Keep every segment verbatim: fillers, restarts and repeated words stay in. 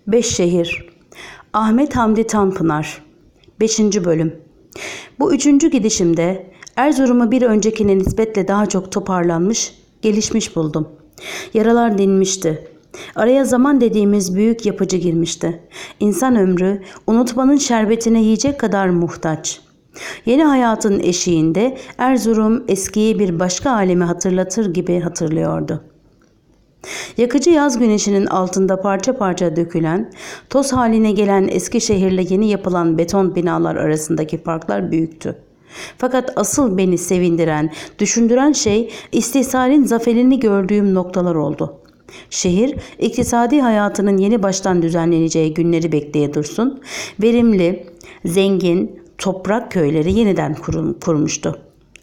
Beş Şehir. Ahmet Hamdi Tanpınar. Beşinci Bölüm. Bu üçüncü gidişimde Erzurum'u bir öncekine nispetle daha çok toparlanmış, gelişmiş buldum. Yaralar dinmişti. Araya zaman dediğimiz büyük yapıcı girmişti. İnsan ömrü unutmanın şerbetine yiyecek kadar muhtaç. Yeni hayatın eşiğinde Erzurum eskiyi bir başka alemi hatırlatır gibi hatırlıyordu. Yakıcı yaz güneşinin altında parça parça dökülen, toz haline gelen Eskişehir'le yeni yapılan beton binalar arasındaki farklar büyüktü. Fakat asıl beni sevindiren, düşündüren şey istihsalin zaferini gördüğüm noktalar oldu. Şehir, iktisadi hayatının yeni baştan düzenleneceği günleri bekleye dursun, verimli, zengin, toprak köyleri yeniden kurul- kurmuştu.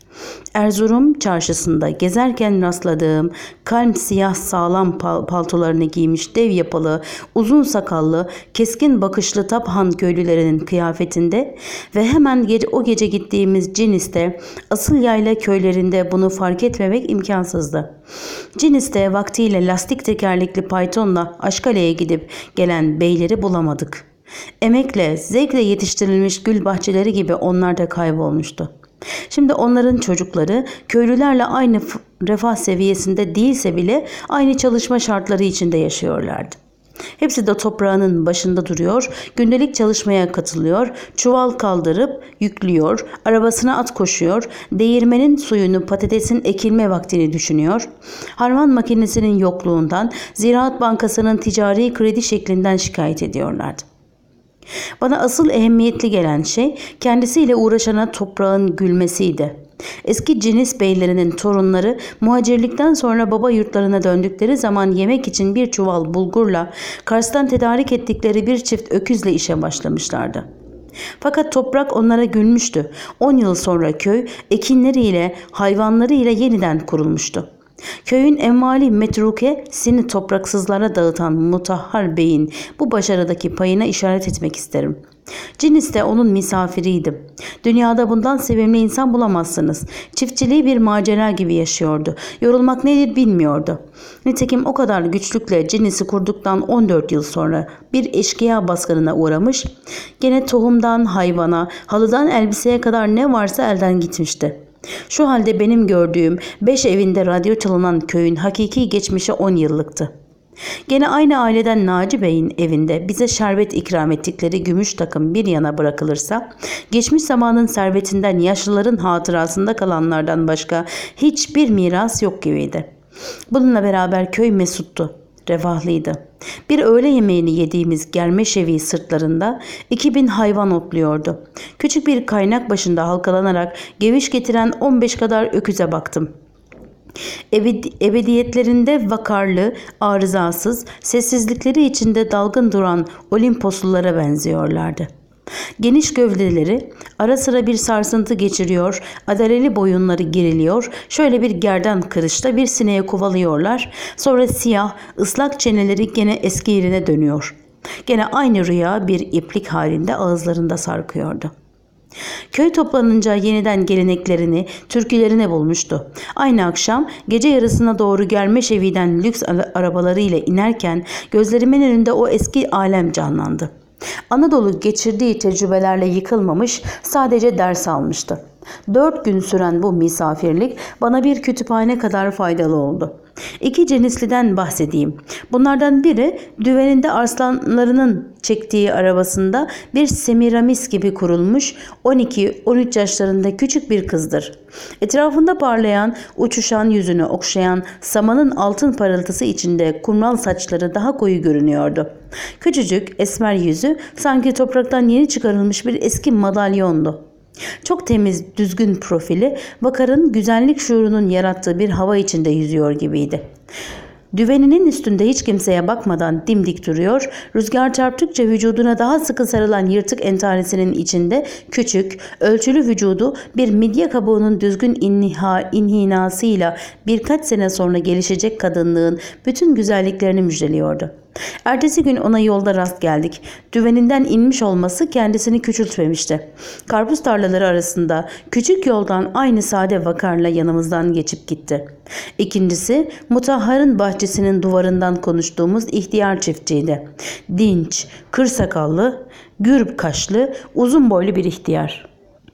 Erzurum çarşısında gezerken rastladığım kalm siyah sağlam pal- paltolarını giymiş dev yapılı, uzun sakallı, keskin bakışlı Taphan köylülerinin kıyafetinde ve hemen gece, o gece gittiğimiz Cinis'te, asıl yayla köylerinde bunu fark etmemek imkansızdı. Cinis'te vaktiyle lastik tekerlekli paytonla Aşkale'ye gidip gelen beyleri bulamadık. Emekle, zevkle yetiştirilmiş gül bahçeleri gibi onlar da kaybolmuştu. Şimdi onların çocukları köylülerle aynı refah seviyesinde değilse bile aynı çalışma şartları içinde yaşıyorlardı. Hepsi de toprağının başında duruyor, gündelik çalışmaya katılıyor, çuval kaldırıp yüklüyor, arabasına at koşuyor, değirmenin suyunu, patatesin ekilme vaktini düşünüyor, harman makinesinin yokluğundan, Ziraat Bankası'nın ticari kredi şeklinden şikayet ediyorlardı. Bana asıl ehemmiyetli gelen şey kendisiyle uğraşana toprağın gülmesiydi. Eski Cinis beylerinin torunları muhacirlikten sonra baba yurtlarına döndükleri zaman yemek için bir çuval bulgurla Kars'tan tedarik ettikleri bir çift öküzle işe başlamışlardı. Fakat toprak onlara gülmüştü. On yıl sonra köy ekinleriyle, hayvanlarıyla yeniden kurulmuştu. Köyün envali metrukesini topraksızlara dağıtan Mutahhar Bey'in bu başarıdaki payına işaret etmek isterim. Cinis de onun misafiriydim. Dünyada bundan sevimli insan bulamazsınız. Çiftçiliği bir macera gibi yaşıyordu. Yorulmak nedir bilmiyordu. Nitekim o kadar güçlükle Cinis'i kurduktan on dört yıl sonra bir eşkıya baskınına uğramış, gene tohumdan hayvana, halıdan elbiseye kadar ne varsa elden gitmişti. Şu halde benim gördüğüm beş evinde radyo çalınan köyün hakiki geçmişi on yıllıktı. Gene aynı aileden Naci Bey'in evinde bize şerbet ikram ettikleri gümüş takım bir yana bırakılırsa, geçmiş zamanın servetinden yaşlıların hatırasında kalanlardan başka hiçbir miras yok gibiydi. Bununla beraber köy mesuttu, refahlıydı. Bir öğle yemeğini yediğimiz Germeşevi sırtlarında iki bin hayvan otluyordu. Küçük bir kaynak başında halkalanarak geviş getiren on beş kadar öküze baktım. Ebedi, ebediyetlerinde vakarlı, arızasız, sessizlikleri içinde dalgın duran Olimposlulara benziyorlardı. Geniş gövdeleri ara sıra bir sarsıntı geçiriyor, adaleli boyunları geriliyor, şöyle bir gerdan kırışta bir sineğe kovalıyorlar, sonra siyah, ıslak çeneleri gene eski yerine dönüyor. Gene aynı rüya bir iplik halinde ağızlarında sarkıyordu. Köy toplanınca yeniden geleneklerini, türkülerini bulmuştu. Aynı akşam gece yarısına doğru Germeşevi'den lüks arabalarıyla inerken gözlerimin önünde o eski alem canlandı. Anadolu geçirdiği tecrübelerle yıkılmamış, sadece ders almıştı. Dört gün süren bu misafirlik bana bir kütüphane kadar faydalı oldu. İki Cenisliden bahsedeyim. Bunlardan biri düveninde arslanlarının çektiği arabasında bir Semiramis gibi kurulmuş on iki on üç yaşlarında küçük bir kızdır. Etrafında parlayan, uçuşan yüzünü okşayan samanın altın parıltısı içinde kumral saçları daha koyu görünüyordu. Küçücük esmer yüzü sanki topraktan yeni çıkarılmış bir eski madalyondu. Çok temiz, düzgün profili, vakarın güzellik şuurunun yarattığı bir hava içinde yüzüyor gibiydi. Düveninin üstünde hiç kimseye bakmadan dimdik duruyor, rüzgar çarptıkça vücuduna daha sıkı sarılan yırtık entaresinin içinde küçük, ölçülü vücudu bir midye kabuğunun düzgün inhiha, inhinasıyla birkaç sene sonra gelişecek kadınlığın bütün güzelliklerini müjdeliyordu. Ertesi gün ona yolda rast geldik. Düveninden inmiş olması kendisini küçültmemişti. Karpuz tarlaları arasında küçük yoldan aynı sade vakarla yanımızdan geçip gitti. İkincisi Mutahhar'ın bahçesinin duvarından konuştuğumuz ihtiyar çiftçiydi. Dinç, kır sakallı, gür kaşlı, uzun boylu bir ihtiyar.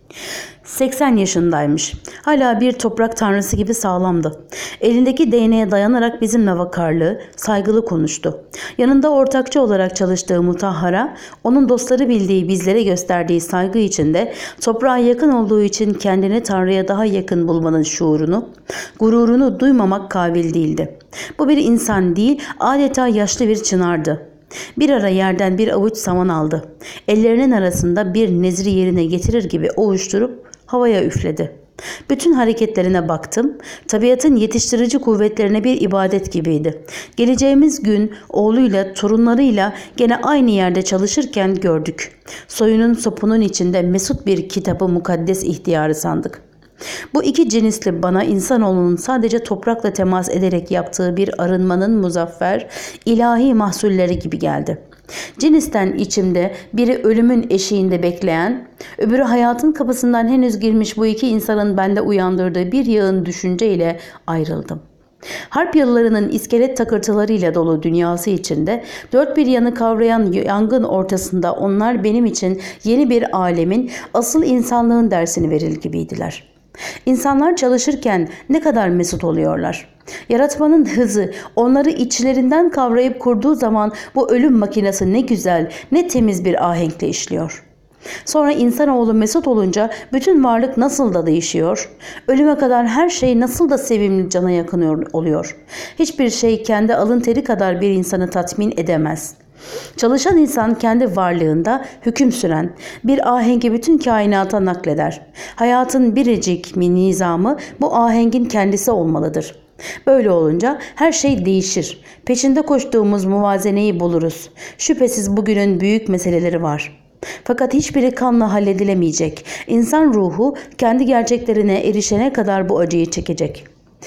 seksen yaşındaymış. Hala bir toprak tanrısı gibi sağlamdı. Elindeki değneğe dayanarak bizimle vakarlı, saygılı konuştu. Yanında ortakçı olarak çalıştığı Mutahhar'a, onun dostları bildiği bizlere gösterdiği saygı içinde toprağa yakın olduğu için kendini Tanrı'ya daha yakın bulmanın şuurunu, gururunu duymamak kabil değildi. Bu bir insan değil, adeta yaşlı bir çınardı. Bir ara yerden bir avuç saman aldı. Ellerinin arasında bir nezri yerine getirir gibi ovuşturup havaya üfledi. Bütün hareketlerine baktım. Tabiatın yetiştirici kuvvetlerine bir ibadet gibiydi. Geleceğimiz gün oğluyla, torunlarıyla gene aynı yerde çalışırken gördük. Soyunun sopunun içinde mesut bir kitabı mukaddes ihtiyarı sandık. Bu iki cinisli bana insanoğlunun sadece toprakla temas ederek yaptığı bir arınmanın muzaffer, ilahi mahsulleri gibi geldi. Cinisten içimde biri ölümün eşiğinde bekleyen, öbürü hayatın kapısından henüz girmiş bu iki insanın bende uyandırdığı bir yığın düşünceyle ayrıldım. Harp yıllarının iskelet takırtılarıyla dolu dünyası içinde dört bir yanı kavrayan yangın ortasında onlar benim için yeni bir alemin, asıl insanlığın dersini verir gibiydiler. İnsanlar çalışırken ne kadar mesut oluyorlar. Yaratmanın hızı onları içlerinden kavrayıp kurduğu zaman bu ölüm makinesi ne güzel, ne temiz bir ahenkle işliyor. Sonra insanoğlu mesut olunca bütün varlık nasıl da değişiyor. Ölüme kadar her şey nasıl da sevimli, cana yakın oluyor. Hiçbir şey kendi alın teri kadar bir insanı tatmin edemez. Çalışan insan kendi varlığında hüküm süren bir ahengi bütün kainata nakleder. Hayatın biricik nizamı bu ahengin kendisi olmalıdır. Böyle olunca her şey değişir. Peşinde koştuğumuz muvazeneyi buluruz. Şüphesiz bugünün büyük meseleleri var. Fakat hiçbiri kanla halledilemeyecek. İnsan ruhu kendi gerçeklerine erişene kadar bu acıyı çekecek.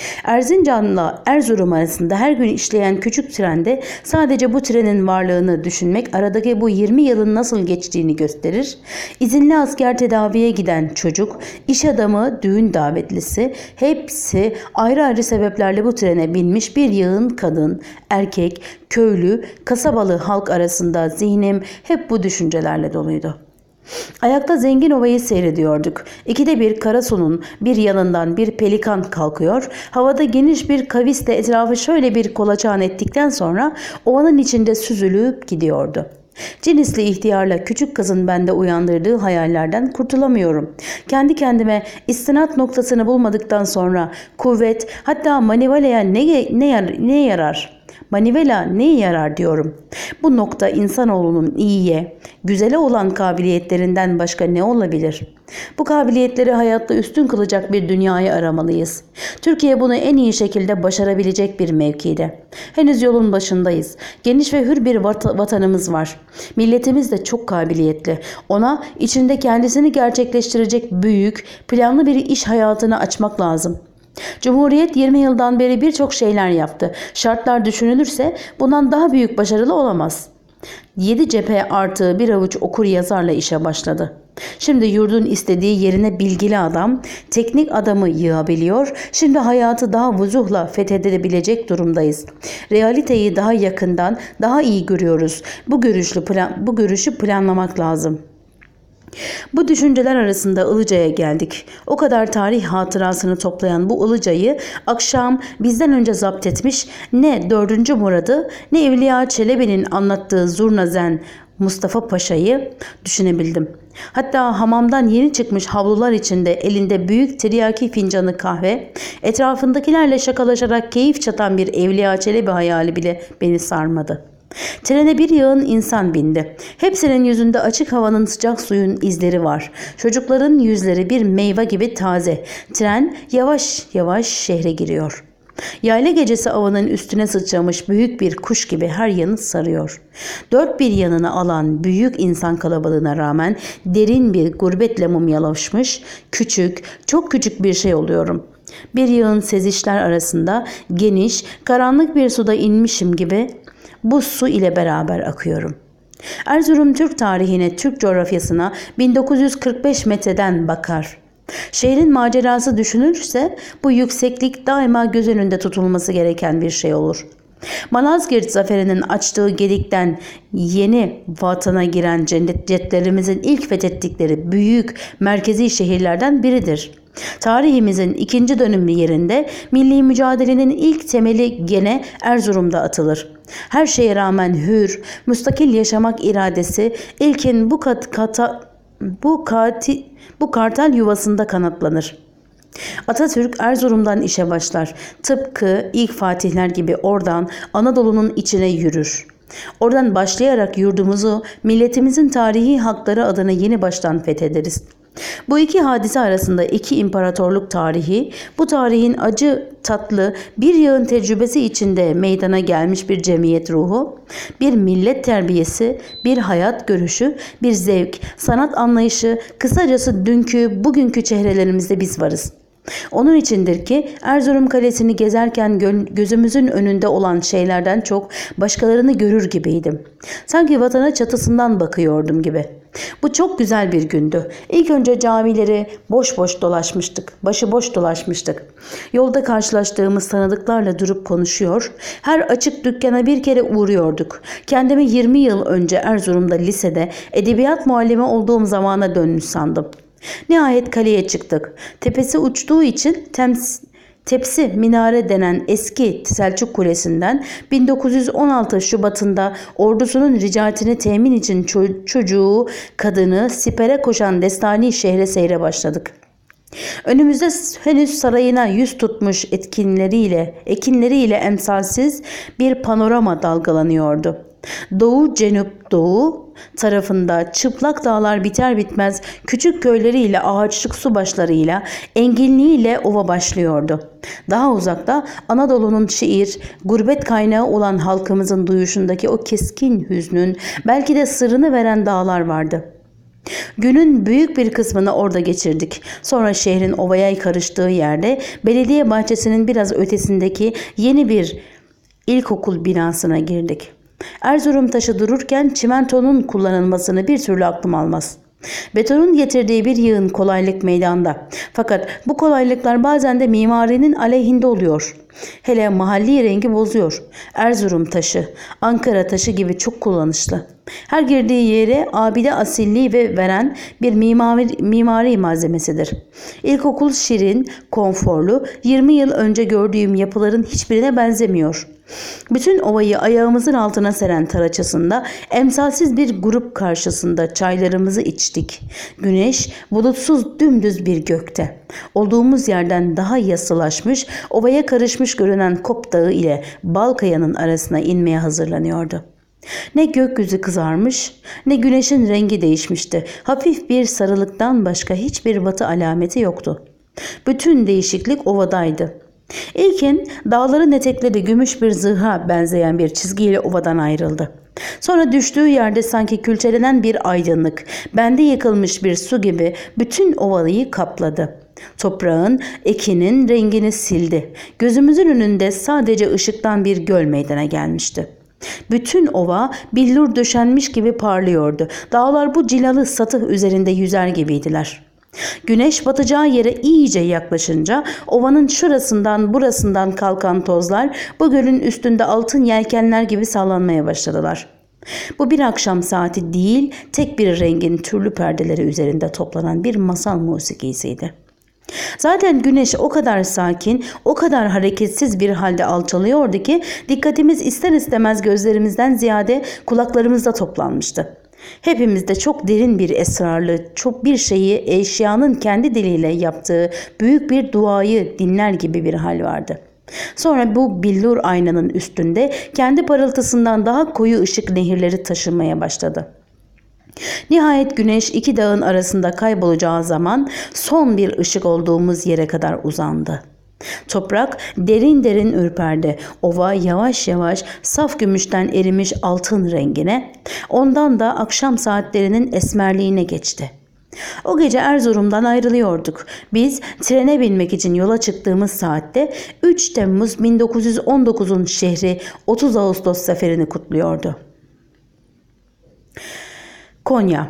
Erzincan'la Erzurum arasında her gün işleyen küçük trende sadece bu trenin varlığını düşünmek aradaki bu yirmi yılın nasıl geçtiğini gösterir. İzinli asker tedaviye giden çocuk, iş adamı, düğün davetlisi hepsi ayrı ayrı sebeplerle bu trene binmiş bir yığın kadın, erkek, köylü, kasabalı halk arasında zihnim hep bu düşüncelerle doluydu. Ayakta Zengin Ova'yı seyrediyorduk. İkide bir Karasu'nun bir yanından bir pelikan kalkıyor, havada geniş bir kavisle etrafı şöyle bir kolaçan ettikten sonra ovanın içinde süzülüp gidiyordu. Cinisli ihtiyarla küçük kızın bende uyandırdığı hayallerden kurtulamıyorum. Kendi kendime istinat noktasını bulmadıktan sonra kuvvet, hatta manivelaya ne, ne, yar, ne yarar? Manivela neye yarar diyorum. Bu nokta insanoğlunun iyiye, güzele olan kabiliyetlerinden başka ne olabilir? Bu kabiliyetleri hayatta üstün kılacak bir dünyayı aramalıyız. Türkiye bunu en iyi şekilde başarabilecek bir mevkide. Henüz yolun başındayız. Geniş ve hür bir vat- vatanımız var. Milletimiz de çok kabiliyetli. Ona içinde kendisini gerçekleştirecek büyük, planlı bir iş hayatını açmak lazım. Cumhuriyet yirmi yıldan beri birçok şeyler yaptı. Şartlar düşünülürse bundan daha büyük başarılı olamaz. Yedi cephe artı bir avuç okur yazarla işe başladı. Şimdi yurdun istediği yerine bilgili adam, teknik adamı yığabiliyor. Şimdi hayatı daha vuzuhla fethedebilecek durumdayız. Realiteyi daha yakından, daha iyi görüyoruz. Bu görüşlü plan, bu görüşü planlamak lazım. Bu düşünceler arasında Ilıca'ya geldik. O kadar tarih hatırasını toplayan bu Ilıca'yı akşam bizden önce zapt etmiş ne dördüncü Murad'ı ne Evliya Çelebi'nin anlattığı Zurnazen Mustafa Paşa'yı düşünebildim. Hatta hamamdan yeni çıkmış havlular içinde elinde büyük tiryaki fincanı kahve, etrafındakilerle şakalaşarak keyif çatan bir Evliya Çelebi hayali bile beni sarmadı. Trene bir yığın insan bindi. Hepsinin yüzünde açık havanın sıcak suyun izleri var. Çocukların yüzleri bir meyve gibi taze. Tren yavaş yavaş şehre giriyor. Yayla gecesi avının üstüne sıçramış büyük bir kuş gibi her yanı sarıyor. Dört bir yanını alan büyük insan kalabalığına rağmen derin bir gurbetle mumyalaşmış, küçük, çok küçük bir şey oluyorum. Bir yığın sezişler arasında geniş, karanlık bir suda inmişim gibi bu su ile beraber akıyorum. Erzurum Türk tarihine, Türk coğrafyasına bin dokuz yüz kırk beş metreden bakar. Şehrin macerası düşünülürse bu yükseklik daima göz önünde tutulması gereken bir şey olur. Malazgirt zaferinin açtığı gedikten yeni vatana giren cennetlerimizin ilk fethettikleri büyük merkezi şehirlerden biridir. Tarihimizin ikinci dönümlü yerinde milli mücadelenin ilk temeli gene Erzurum'da atılır. Her şeye rağmen hür, müstakil yaşamak iradesi ilkin bu kat, kata, bu kati, bu kartal yuvasında kanatlanır. Atatürk Erzurum'dan işe başlar. Tıpkı ilk fatihler gibi oradan Anadolu'nun içine yürür. Oradan başlayarak yurdumuzu, milletimizin tarihi hakları adına yeni baştan fethederiz. Bu iki hadise arasında iki imparatorluk tarihi, bu tarihin acı tatlı bir yığın tecrübesi içinde meydana gelmiş bir cemiyet ruhu, bir millet terbiyesi, bir hayat görüşü, bir zevk, sanat anlayışı, kısacası dünkü, bugünkü çehrelerimizde biz varız. Onun içindir ki Erzurum Kalesi'ni gezerken gözümüzün önünde olan şeylerden çok başkalarını görür gibiydim. Sanki vatana çatısından bakıyordum gibi. Bu çok güzel bir gündü. İlk önce camileri boş boş dolaşmıştık. Başıboş dolaşmıştık. Yolda karşılaştığımız tanıdıklarla durup konuşuyor. Her açık dükkana bir kere uğruyorduk. Kendimi yirmi yıl önce Erzurum'da lisede edebiyat muallimi olduğum zamana dönmüş sandım. Nihayet kaleye çıktık. Tepesi uçtuğu için tems Tepsi Minare denen eski Selçuk Kulesi'nden bin dokuz yüz on altı Şubat'ında ordusunun ricatini temin için ço- çocuğu, kadını sipere koşan destani şehre seyre başladık. Önümüzde henüz sarayına yüz tutmuş etkinleriyle, ekinleriyle emsalsiz bir panorama dalgalanıyordu. Doğu cenup doğu tarafında çıplak dağlar biter bitmez küçük köyleriyle ağaçlık su başlarıyla enginliğiyle ova başlıyordu. Daha uzakta Anadolu'nun şiir, gurbet kaynağı olan halkımızın duyuşundaki o keskin hüznün belki de sırrını veren dağlar vardı. Günün büyük bir kısmını orada geçirdik. Sonra şehrin ovaya karıştığı yerde belediye bahçesinin biraz ötesindeki yeni bir ilkokul binasına girdik. Erzurum taşı dururken çimentonun kullanılmasını bir türlü aklım almaz. Betonun getirdiği bir yığın kolaylık meydanda. Fakat bu kolaylıklar bazen de mimarinin aleyhinde oluyor. Hele mahalli rengi bozuyor. Erzurum taşı, Ankara taşı gibi çok kullanışlı. Her girdiği yere abide asilliği ve veren bir mimari, mimari malzemesidir. İlkokul şirin, konforlu, yirmi yıl önce gördüğüm yapıların hiçbirine benzemiyor. Bütün ovayı ayağımızın altına seren taraçasında emsalsiz bir grup karşısında çaylarımızı içtik. Güneş bulutsuz dümdüz bir gökte. Olduğumuz yerden daha yassılaşmış, ovaya karışmış görünen Kop Dağı ile Balkaya'nın arasına inmeye hazırlanıyordu. Ne gökyüzü kızarmış, ne güneşin rengi değişmişti. Hafif bir sarılıktan başka hiçbir batı alameti yoktu. Bütün değişiklik ovadaydı. İlkin dağların etekleri gümüş bir zırha benzeyen bir çizgiyle ovadan ayrıldı. Sonra düştüğü yerde sanki külçelenen bir aydınlık, bende yıkılmış bir su gibi bütün ovayı kapladı. Toprağın, ekinin rengini sildi. Gözümüzün önünde sadece ışıktan bir göl meydana gelmişti. Bütün ova billur döşenmiş gibi parlıyordu. Dağlar bu cilalı satıh üzerinde yüzer gibiydiler. Güneş batacağı yere iyice yaklaşınca ovanın şurasından burasından kalkan tozlar bu gölün üstünde altın yelkenler gibi sallanmaya başladılar. Bu bir akşam saati değil, tek bir rengin türlü perdeleri üzerinde toplanan bir masal musikisiydi. Zaten güneş o kadar sakin, o kadar hareketsiz bir halde alçalıyordu ki dikkatimiz ister istemez gözlerimizden ziyade kulaklarımızda toplanmıştı. Hepimizde çok derin bir esrarlı, çok bir şeyi eşyanın kendi diliyle yaptığı büyük bir duayı dinler gibi bir hal vardı. Sonra bu billur aynanın üstünde kendi parıltısından daha koyu ışık nehirleri taşınmaya başladı. Nihayet güneş iki dağın arasında kaybolacağı zaman son bir ışık olduğumuz yere kadar uzandı. Toprak derin derin ürperdi. Ova yavaş yavaş saf gümüşten erimiş altın rengine, ondan da akşam saatlerinin esmerliğine geçti. O gece Erzurum'dan ayrılıyorduk. Biz trene binmek için yola çıktığımız saatte üç Temmuz bin dokuz yüz on dokuzun şehri otuz Ağustos zaferini kutluyordu. Konya.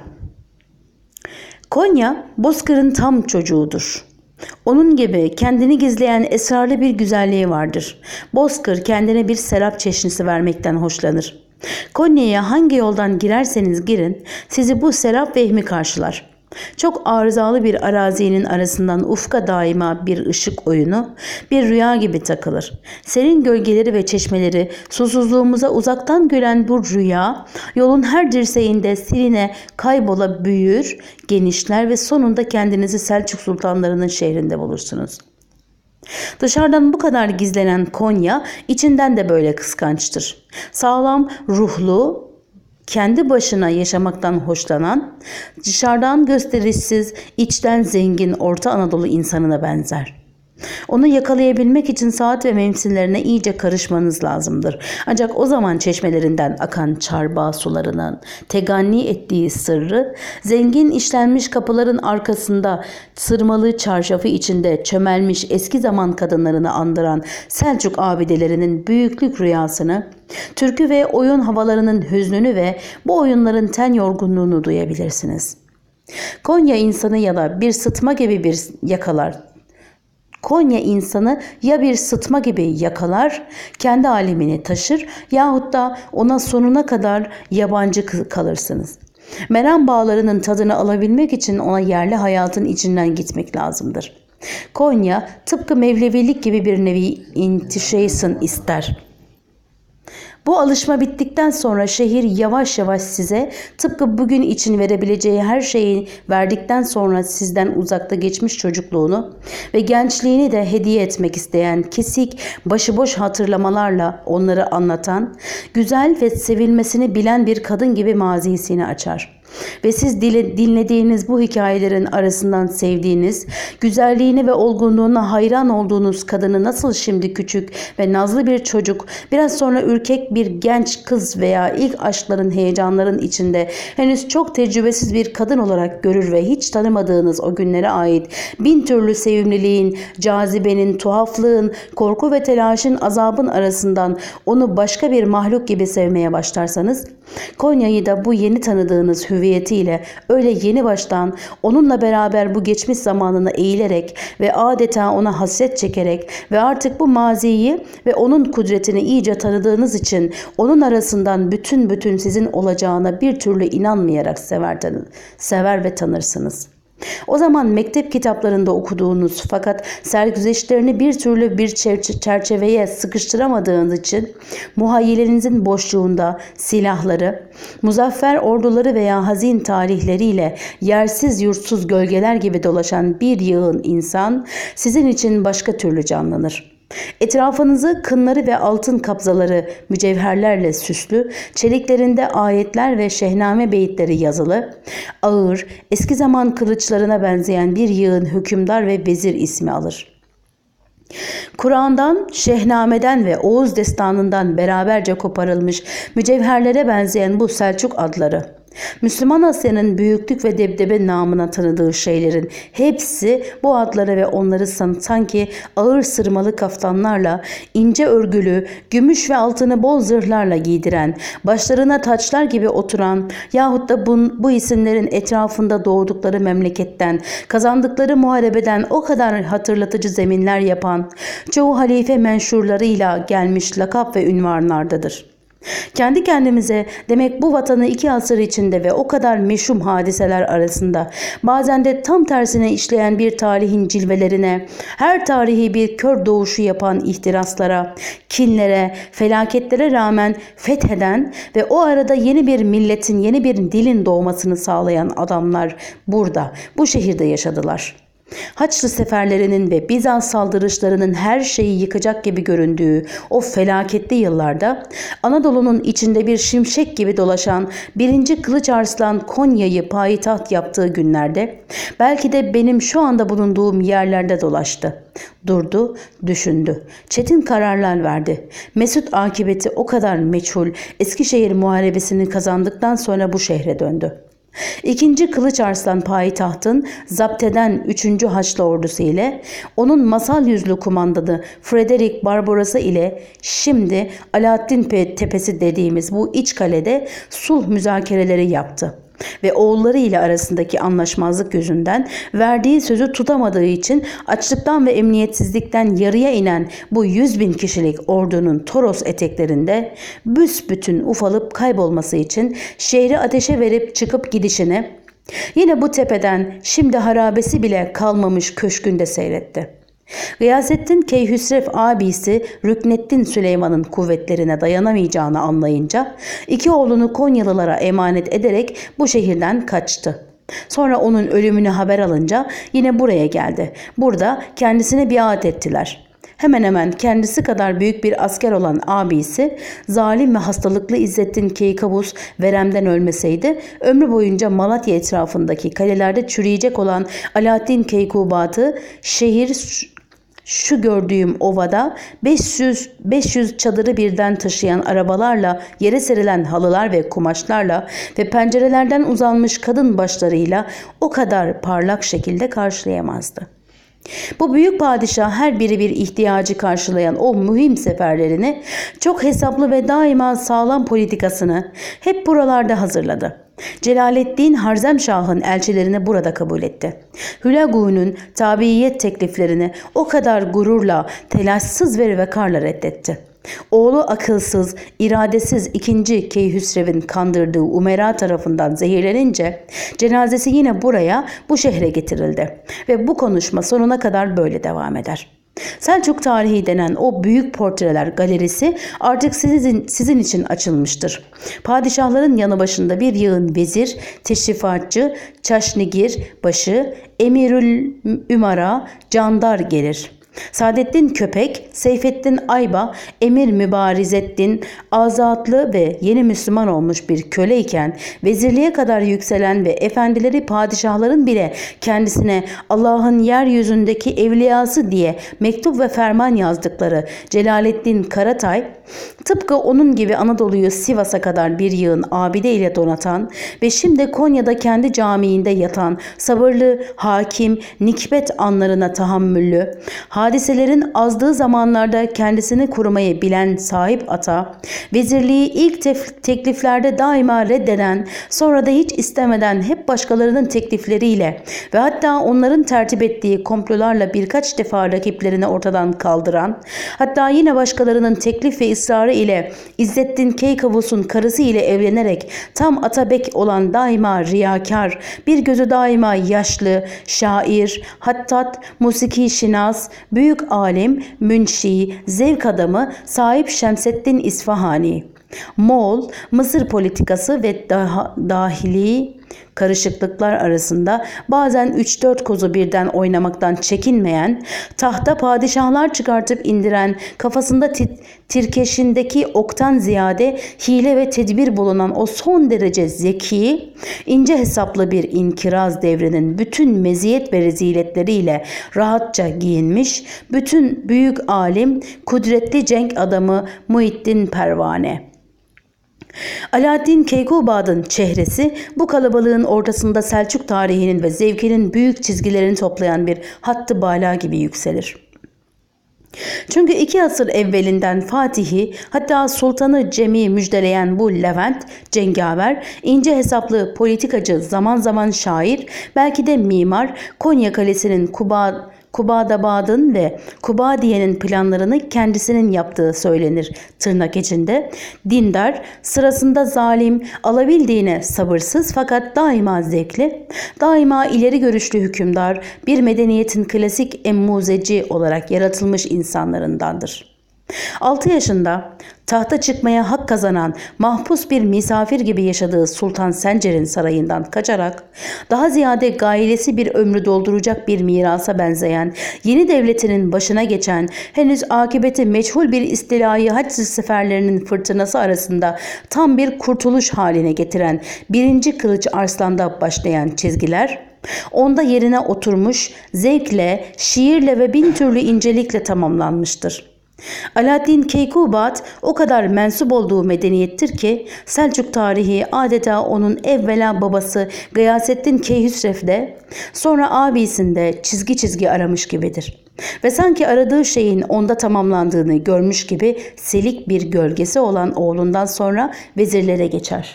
Konya, Bozkır'ın tam çocuğudur. Onun gibi kendini gizleyen esrarlı bir güzelliği vardır. Bozkır kendine bir serap çeşnisi vermekten hoşlanır. Konya'ya hangi yoldan girerseniz girin, sizi bu serap vehmi karşılar. Çok arızalı bir arazinin arasından ufka daima bir ışık oyunu, bir rüya gibi takılır. Serin gölgeleri ve çeşmeleri, susuzluğumuza uzaktan gören bu rüya, yolun her dirseğinde siline kaybola büyür, genişler ve sonunda kendinizi Selçuk sultanlarının şehrinde bulursunuz. Dışarıdan bu kadar gizlenen Konya, içinden de böyle kıskançtır. Sağlam, ruhlu, kendi başına yaşamaktan hoşlanan, dışarıdan gösterişsiz, içten zengin Orta Anadolu insanına benzer. Onu yakalayabilmek için saat ve mevsimlerine iyice karışmanız lazımdır. Ancak o zaman çeşmelerinden akan çarba sularının teganni ettiği sırrı, zengin işlenmiş kapıların arkasında sırmalı çarşafı içinde çömelmiş eski zaman kadınlarını andıran Selçuk abidelerinin büyüklük rüyasını, türkü ve oyun havalarının hüznünü ve bu oyunların ten yorgunluğunu duyabilirsiniz. Konya insanı ya da bir sıtma gibi bir yakalar. Konya insanı ya bir sıtma gibi yakalar, kendi alemini taşır yahut da ona sonuna kadar yabancı kalırsınız. Meram bağlarının tadını alabilmek için ona yerli hayatın içinden gitmek lazımdır. Konya tıpkı Mevlevilik gibi bir nevi intişasyon ister. Bu alışma bittikten sonra şehir yavaş yavaş size tıpkı bugün için verebileceği her şeyi verdikten sonra sizden uzakta geçmiş çocukluğunu ve gençliğini de hediye etmek isteyen kesik, başıboş hatırlamalarla onları anlatan, güzel ve sevilmesini bilen bir kadın gibi mazisini açar. Ve siz dile, dinlediğiniz bu hikayelerin arasından sevdiğiniz, güzelliğine ve olgunluğuna hayran olduğunuz kadını nasıl şimdi küçük ve nazlı bir çocuk, biraz sonra ürkek bir genç kız veya ilk aşkların, heyecanların içinde henüz çok tecrübesiz bir kadın olarak görür ve hiç tanımadığınız o günlere ait bin türlü sevimliliğin, cazibenin, tuhaflığın, korku ve telaşın, azabın arasından onu başka bir mahluk gibi sevmeye başlarsanız, Konya'yı da bu yeni tanıdığınız hüviyetiyle öyle yeni baştan onunla beraber bu geçmiş zamanına eğilerek ve adeta ona hasret çekerek ve artık bu maziyi ve onun kudretini iyice tanıdığınız için onun arasından bütün bütün sizin olacağına bir türlü inanmayarak sever, sever ve tanırsınız. O zaman mektep kitaplarında okuduğunuz fakat sergüzeşlerini bir türlü bir çerçeveye sıkıştıramadığınız için muhayyilenizin boşluğunda silahları, muzaffer orduları veya hazin tarihleriyle yersiz yurtsuz gölgeler gibi dolaşan bir yığın insan sizin için başka türlü canlanır. Etrafınızı kınları ve altın kabzaları mücevherlerle süslü, çeliklerinde ayetler ve şehname beyitleri yazılı, ağır, eski zaman kılıçlarına benzeyen bir yığın hükümdar ve vezir ismi alır. Kur'an'dan, Şehnameden ve Oğuz Destanı'ndan beraberce koparılmış mücevherlere benzeyen bu Selçuk adları, Müslüman Asya'nın büyüklük ve debdebe namına tanıdığı şeylerin hepsi bu adlara ve onları sanki ağır sırmalı kaftanlarla, ince örgülü, gümüş ve altını bol zırhlarla giydiren, başlarına taçlar gibi oturan yahut da bu, bu isimlerin etrafında doğdukları memleketten, kazandıkları muharebeden o kadar hatırlatıcı zeminler yapan, çoğu halife menşurlarıyla gelmiş lakap ve ünvanlardadır. Kendi kendimize demek bu vatanı iki asır içinde ve o kadar meşhum hadiseler arasında bazen de tam tersine işleyen bir tarihin cilvelerine, her tarihi bir kör doğuşu yapan ihtiraslara, kinlere, felaketlere rağmen fetheden ve o arada yeni bir milletin, yeni bir dilin doğmasını sağlayan adamlar burada, bu şehirde yaşadılar. Haçlı seferlerinin ve Bizans saldırışlarının her şeyi yıkacak gibi göründüğü o felaketli yıllarda Anadolu'nun içinde bir şimşek gibi dolaşan birinci Kılıç Arslan Konya'yı payitaht yaptığı günlerde belki de benim şu anda bulunduğum yerlerde dolaştı. Durdu, düşündü. Çetin kararlar verdi. Mesut akıbeti o kadar meçhul, Eskişehir muharebesini kazandıktan sonra bu şehre döndü. İkinci Kılıç Arslan payitahtın zapt eden üçüncü Haçlı ordusu ile onun masal yüzlü kumandanı Frederick Barbarossa ile şimdi Alaaddin Tepesi dediğimiz bu iç kalede sulh müzakereleri yaptı. Ve oğulları ile arasındaki anlaşmazlık yüzünden verdiği sözü tutamadığı için açlıktan ve emniyetsizlikten yarıya inen bu yüz bin kişilik ordunun Toros eteklerinde büsbütün ufalıp kaybolması için şehri ateşe verip çıkıp gidişini yine bu tepeden şimdi harabesi bile kalmamış köşkünde seyretti. Gıyasettin Keyhüsrev abisi Rükneddin Süleyman'ın kuvvetlerine dayanamayacağını anlayınca iki oğlunu Konyalılara emanet ederek bu şehirden kaçtı. Sonra onun ölümünü haber alınca yine buraya geldi. Burada kendisine biat ettiler. Hemen hemen kendisi kadar büyük bir asker olan abisi zalim ve hastalıklı İzzettin Keykavus veremden ölmeseydi ömrü boyunca Malatya etrafındaki kalelerde çürüyecek olan Alaaddin Keykubat'ı şehir şu gördüğüm ovada beş yüz beş yüz çadırı birden taşıyan arabalarla, yere serilen halılar ve kumaşlarla ve pencerelerden uzanmış kadın başlarıyla o kadar parlak şekilde karşılayamazdı. Bu büyük padişah her biri bir ihtiyacı karşılayan o mühim seferlerini, çok hesaplı ve daima sağlam politikasını hep buralarda hazırladı. Celaleddin Harzemşah'ın elçilerini burada kabul etti. Hülagu'nun tabiiyet tekliflerini o kadar gururla, telaşsız ve vekarla reddetti. Oğlu akılsız, iradesiz ikinci Keyhüsrev'in kandırdığı umera tarafından zehirlenince cenazesi yine buraya, bu şehre getirildi. Ve bu konuşma sonuna kadar böyle devam eder. Selçuk tarihi denen o büyük portreler galerisi artık sizin, sizin için açılmıştır. Padişahların yanı başında bir yığın vezir, teşrifatçı, çaşnigir başı, emirül ümara, candar gelir. Saadettin Köpek, Seyfettin Ayba, Emir Mübarizettin, azatlı ve yeni Müslüman olmuş bir köleyken vezirliğe kadar yükselen ve efendileri padişahların bile kendisine Allah'ın yeryüzündeki evliyası diye mektup ve ferman yazdıkları Celaleddin Karatay, tıpkı onun gibi Anadolu'yu Sivas'a kadar bir yığın abide ile donatan ve şimdi Konya'da kendi camiinde yatan sabırlı, hakim, nikbet anlarına tahammüllü, hadiselerin azdığı zamanlarda kendisini korumayı bilen sahip ata, vezirliği ilk tekliflerde daima reddeden, sonra da hiç istemeden hep başkalarının teklifleriyle ve hatta onların tertip ettiği komplolarla birkaç defa rakiplerini ortadan kaldıran, hatta yine başkalarının teklif ve ısrarı ile İzzettin Keykavus'un karısı ile evlenerek tam atabek olan daima riyakar, bir gözü daima yaşlı, şair, hattat, musiki şinas, büyük alim, münşi, zevk adamı sahip Şemseddin İsfahani, Moğol, Mısır politikası ve dah dahili karışıklıklar arasında bazen üç dört kozu birden oynamaktan çekinmeyen, tahta padişahlar çıkartıp indiren, kafasında tirkeşindeki oktan ziyade hile ve tedbir bulunan o son derece zeki, ince hesaplı bir inkiraz devrinin bütün meziyet ve reziletleriyle rahatça giyinmiş, bütün büyük alim, kudretli cenk adamı Muhittin Pervane. Alaaddin Keykubat'ın çehresi bu kalabalığın ortasında Selçuk tarihinin ve zevkinin büyük çizgilerini toplayan bir hattı bala gibi yükselir. Çünkü iki asır evvelinden Fatih'i, hatta Sultanı Cem'i müjdeleyen bu Levent, cengaver, ince hesaplı politikacı, zaman zaman şair, belki de mimar, Konya Kalesi'nin Kuba Kubadabad'ın ve Kubadiye'nin planlarını kendisinin yaptığı söylenir tırnak içinde. Dindar, sırasında zalim, alabildiğine sabırsız fakat daima zevkli, daima ileri görüşlü hükümdar, bir medeniyetin klasik emmuzeci olarak yaratılmış insanlarındandır. altı yaşında tahta çıkmaya hak kazanan mahpus bir misafir gibi yaşadığı Sultan Sencer'in sarayından kaçarak daha ziyade gailesi bir ömrü dolduracak bir mirasa benzeyen yeni devletinin başına geçen, henüz akıbeti meçhul bir istilayı hac seferlerinin fırtınası arasında tam bir kurtuluş haline getiren birinci Kılıç Arslan'da başlayan çizgiler onda yerine oturmuş, zevkle, şiirle ve bin türlü incelikle tamamlanmıştır. Alaaddin Keykubat o kadar mensup olduğu medeniyettir ki Selçuk tarihi adeta onun evvela babası Gıyasettin Keyhüsrev'de sonra abisinde çizgi çizgi aramış gibidir. Ve sanki aradığı şeyin onda tamamlandığını görmüş gibi selik bir gölgesi olan oğlundan sonra vezirlere geçer.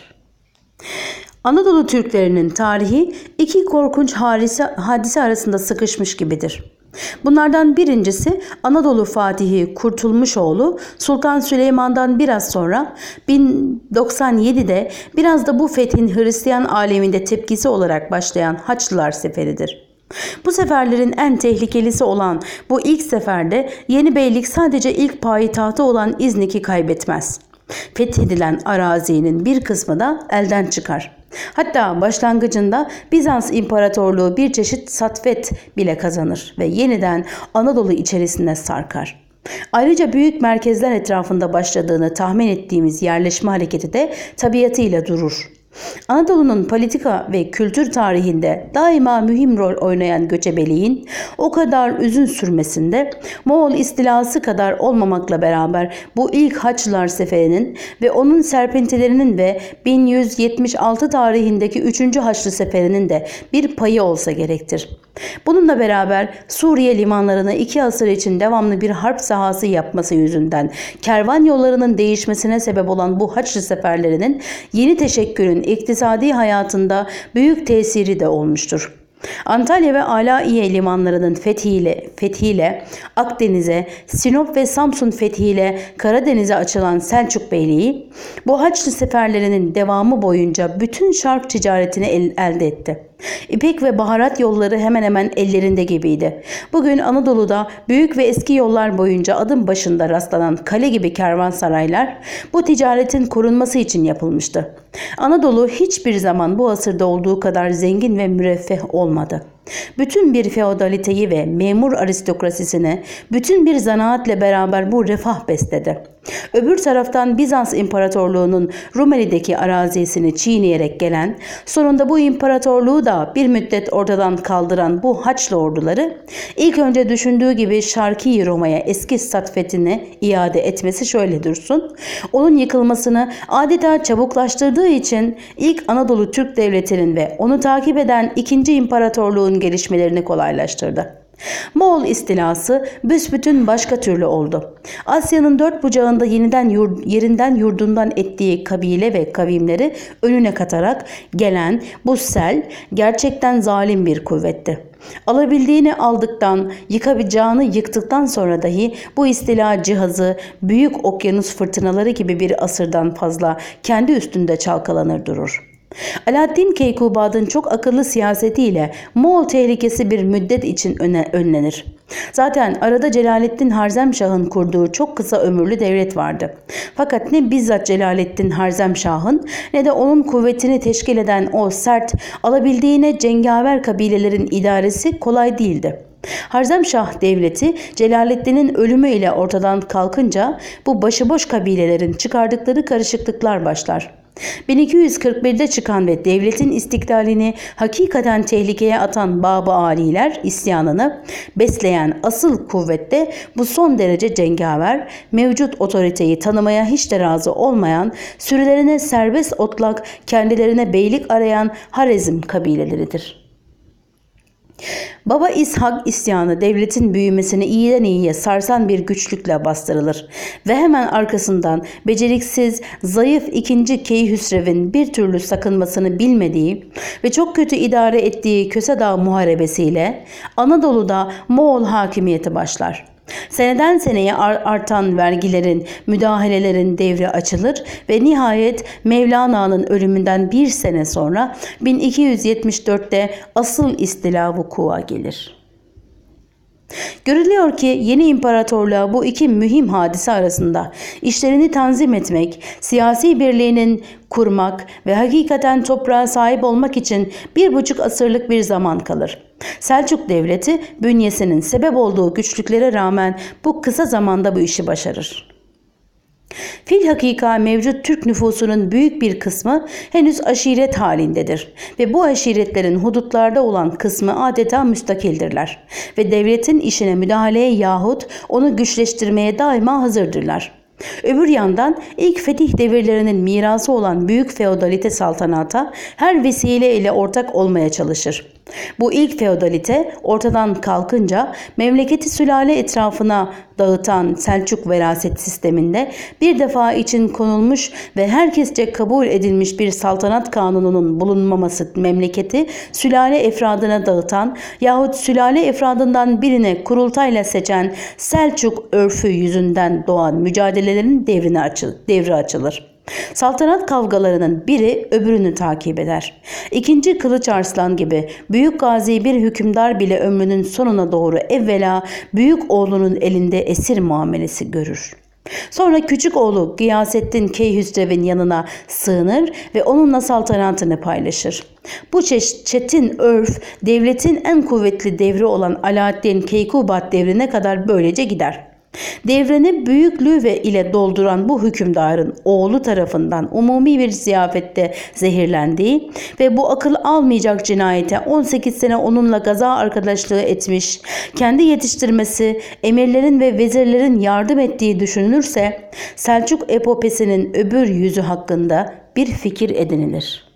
Anadolu Türklerinin tarihi iki korkunç hadise, hadise arasında sıkışmış gibidir. Bunlardan birincisi Anadolu Fatihi Kurtulmuşoğlu Sultan Süleyman'dan biraz sonra bin doksan yedi'de biraz da bu fethin Hristiyan aleminde tepkisi olarak başlayan Haçlılar Seferidir. Bu seferlerin en tehlikelisi olan bu ilk seferde Yeni Beylik sadece ilk payitahtı olan İznik'i kaybetmez. Fethedilen arazinin bir kısmı da elden çıkar. Hatta başlangıcında Bizans İmparatorluğu bir çeşit satvet bile kazanır ve yeniden Anadolu içerisine sarkar. Ayrıca büyük merkezler etrafında başladığını tahmin ettiğimiz yerleşme hareketi de tabiatıyla durur. Anadolu'nun politika ve kültür tarihinde daima mühim rol oynayan göçebeliğin o kadar uzun sürmesinde Moğol istilası kadar olmamakla beraber bu ilk Haçlılar Seferi'nin ve onun serpintilerinin ve bin yüz yetmiş altı tarihindeki üçüncü Haçlı Seferi'nin de bir payı olsa gerektir. Bununla beraber Suriye limanlarını iki asır için devamlı bir harp sahası yapması yüzünden kervan yollarının değişmesine sebep olan bu Haçlı seferlerinin yeni teşekkülün iktisadi hayatında büyük tesiri de olmuştur. Antalya ve Alahiye limanlarının fethiyle, fethiyle Akdeniz'e, Sinop ve Samsun fethiyle Karadeniz'e açılan Selçuk Beyliği, bu Haçlı seferlerinin devamı boyunca bütün şark ticaretini el, elde etti. İpek ve baharat yolları hemen hemen ellerinde gibiydi. Bugün Anadolu'da büyük ve eski yollar boyunca adım başında rastlanan kale gibi kervansaraylar bu ticaretin korunması için yapılmıştı. Anadolu hiçbir zaman bu asırda olduğu kadar zengin ve müreffeh olmadı. Bütün bir feodaliteyi ve memur aristokrasisine bütün bir zanaatle beraber bu refah besledi. Öbür taraftan Bizans İmparatorluğu'nun Rumeli'deki arazisini çiğneyerek gelen, sonunda bu imparatorluğu da bir müddet ortadan kaldıran bu Haçlı orduları, ilk önce düşündüğü gibi Şarkı Roma'ya eski statfetini iade etmesi şöyle dursun, onun yıkılmasını adeta çabuklaştırdığı için ilk Anadolu Türk Devleti'nin ve onu takip eden ikinci imparatorluğun gelişmelerini kolaylaştırdı. Moğol istilası büsbütün başka türlü oldu. Asya'nın dört bucağında yeniden yur, yerinden yurdundan ettiği kabile ve kavimleri önüne katarak gelen bu sel gerçekten zalim bir kuvvetti. Alabildiğini aldıktan, yıkabileceğini yıktıktan sonra dahi bu istila cihazı büyük okyanus fırtınaları gibi bir asırdan fazla kendi üstünde çalkalanır durur. Alaaddin Keykubat'ın çok akıllı siyasetiyle Moğol tehlikesi bir müddet için önlenir. Zaten arada Celaleddin Harzemşah'ın kurduğu çok kısa ömürlü devlet vardı. Fakat ne bizzat Celaleddin Harzemşah'ın ne de onun kuvvetini teşkil eden o sert, alabildiğine cengaver kabilelerin idaresi kolay değildi. Harzemşah devleti Celaleddin'in ölümü ile ortadan kalkınca bu başıboş kabilelerin çıkardıkları karışıklıklar başlar. bin iki yüz kırk bir'de çıkan ve devletin istiklalini hakikaten tehlikeye atan Bab-ı Aliler isyanını besleyen asıl kuvvette bu son derece cengaver, mevcut otoriteyi tanımaya hiç de razı olmayan, sürülerine serbest otlak, kendilerine beylik arayan Harezm kabileleridir. Baba İshak isyanı devletin büyümesini iyiden iyiye sarsan bir güçlükle bastırılır ve hemen arkasından beceriksiz, zayıf ikinci Keyhüsrev'in bir türlü sakınmasını bilmediği ve çok kötü idare ettiği Kösedağ muharebesiyle Anadolu'da Moğol hakimiyeti başlar. Seneden seneye artan vergilerin, müdahalelerin devri açılır ve nihayet Mevlana'nın ölümünden bir sene sonra bin iki yüz yetmiş dört'te asıl istila vuku'a gelir. Görülüyor ki yeni imparatorluğa bu iki mühim hadise arasında işlerini tanzim etmek, siyasi birliğinin kurmak ve hakikaten toprağa sahip olmak için bir buçuk asırlık bir zaman kalır. Selçuk Devleti bünyesinin sebep olduğu güçlüklere rağmen bu kısa zamanda bu işi başarır. Filhakika mevcut Türk nüfusunun büyük bir kısmı henüz aşiret halindedir ve bu aşiretlerin hudutlarda olan kısmı adeta müstakildirler ve devletin işine müdahaleye yahut onu güçleştirmeye daima hazırdırlar. Öbür yandan ilk fetih devirlerinin mirası olan büyük feodalite saltanata her vesile ile ortak olmaya çalışır. Bu ilk feodalite ortadan kalkınca memleketi sülale etrafına dağıtan Selçuk veraset sisteminde bir defa için konulmuş ve herkesçe kabul edilmiş bir saltanat kanununun bulunmaması memleketi sülale efradına dağıtan yahut sülale efradından birine kurultayla seçen Selçuk örfü yüzünden doğan mücadelelerin devrine açıl devri açılır. Saltanat kavgalarının biri öbürünü takip eder. İkinci Kılıç Arslan gibi büyük gazi bir hükümdar bile ömrünün sonuna doğru evvela büyük oğlunun elinde esir muamelesi görür. Sonra küçük oğlu Gıyasettin Keyhüsrev'in yanına sığınır ve onunla saltanatını paylaşır. Bu çetin örf devletin en kuvvetli devri olan Alaaddin Keykubat devrine kadar böylece gider. Devreni büyüklüğü ve ile dolduran bu hükümdarın oğlu tarafından umumi bir ziyafette zehirlendiği ve bu akıl almayacak cinayete on sekiz sene onunla gaza arkadaşlığı etmiş, kendi yetiştirmesi, emirlerin ve vezirlerin yardım ettiği düşünülürse Selçuk epopesinin öbür yüzü hakkında bir fikir edinilir.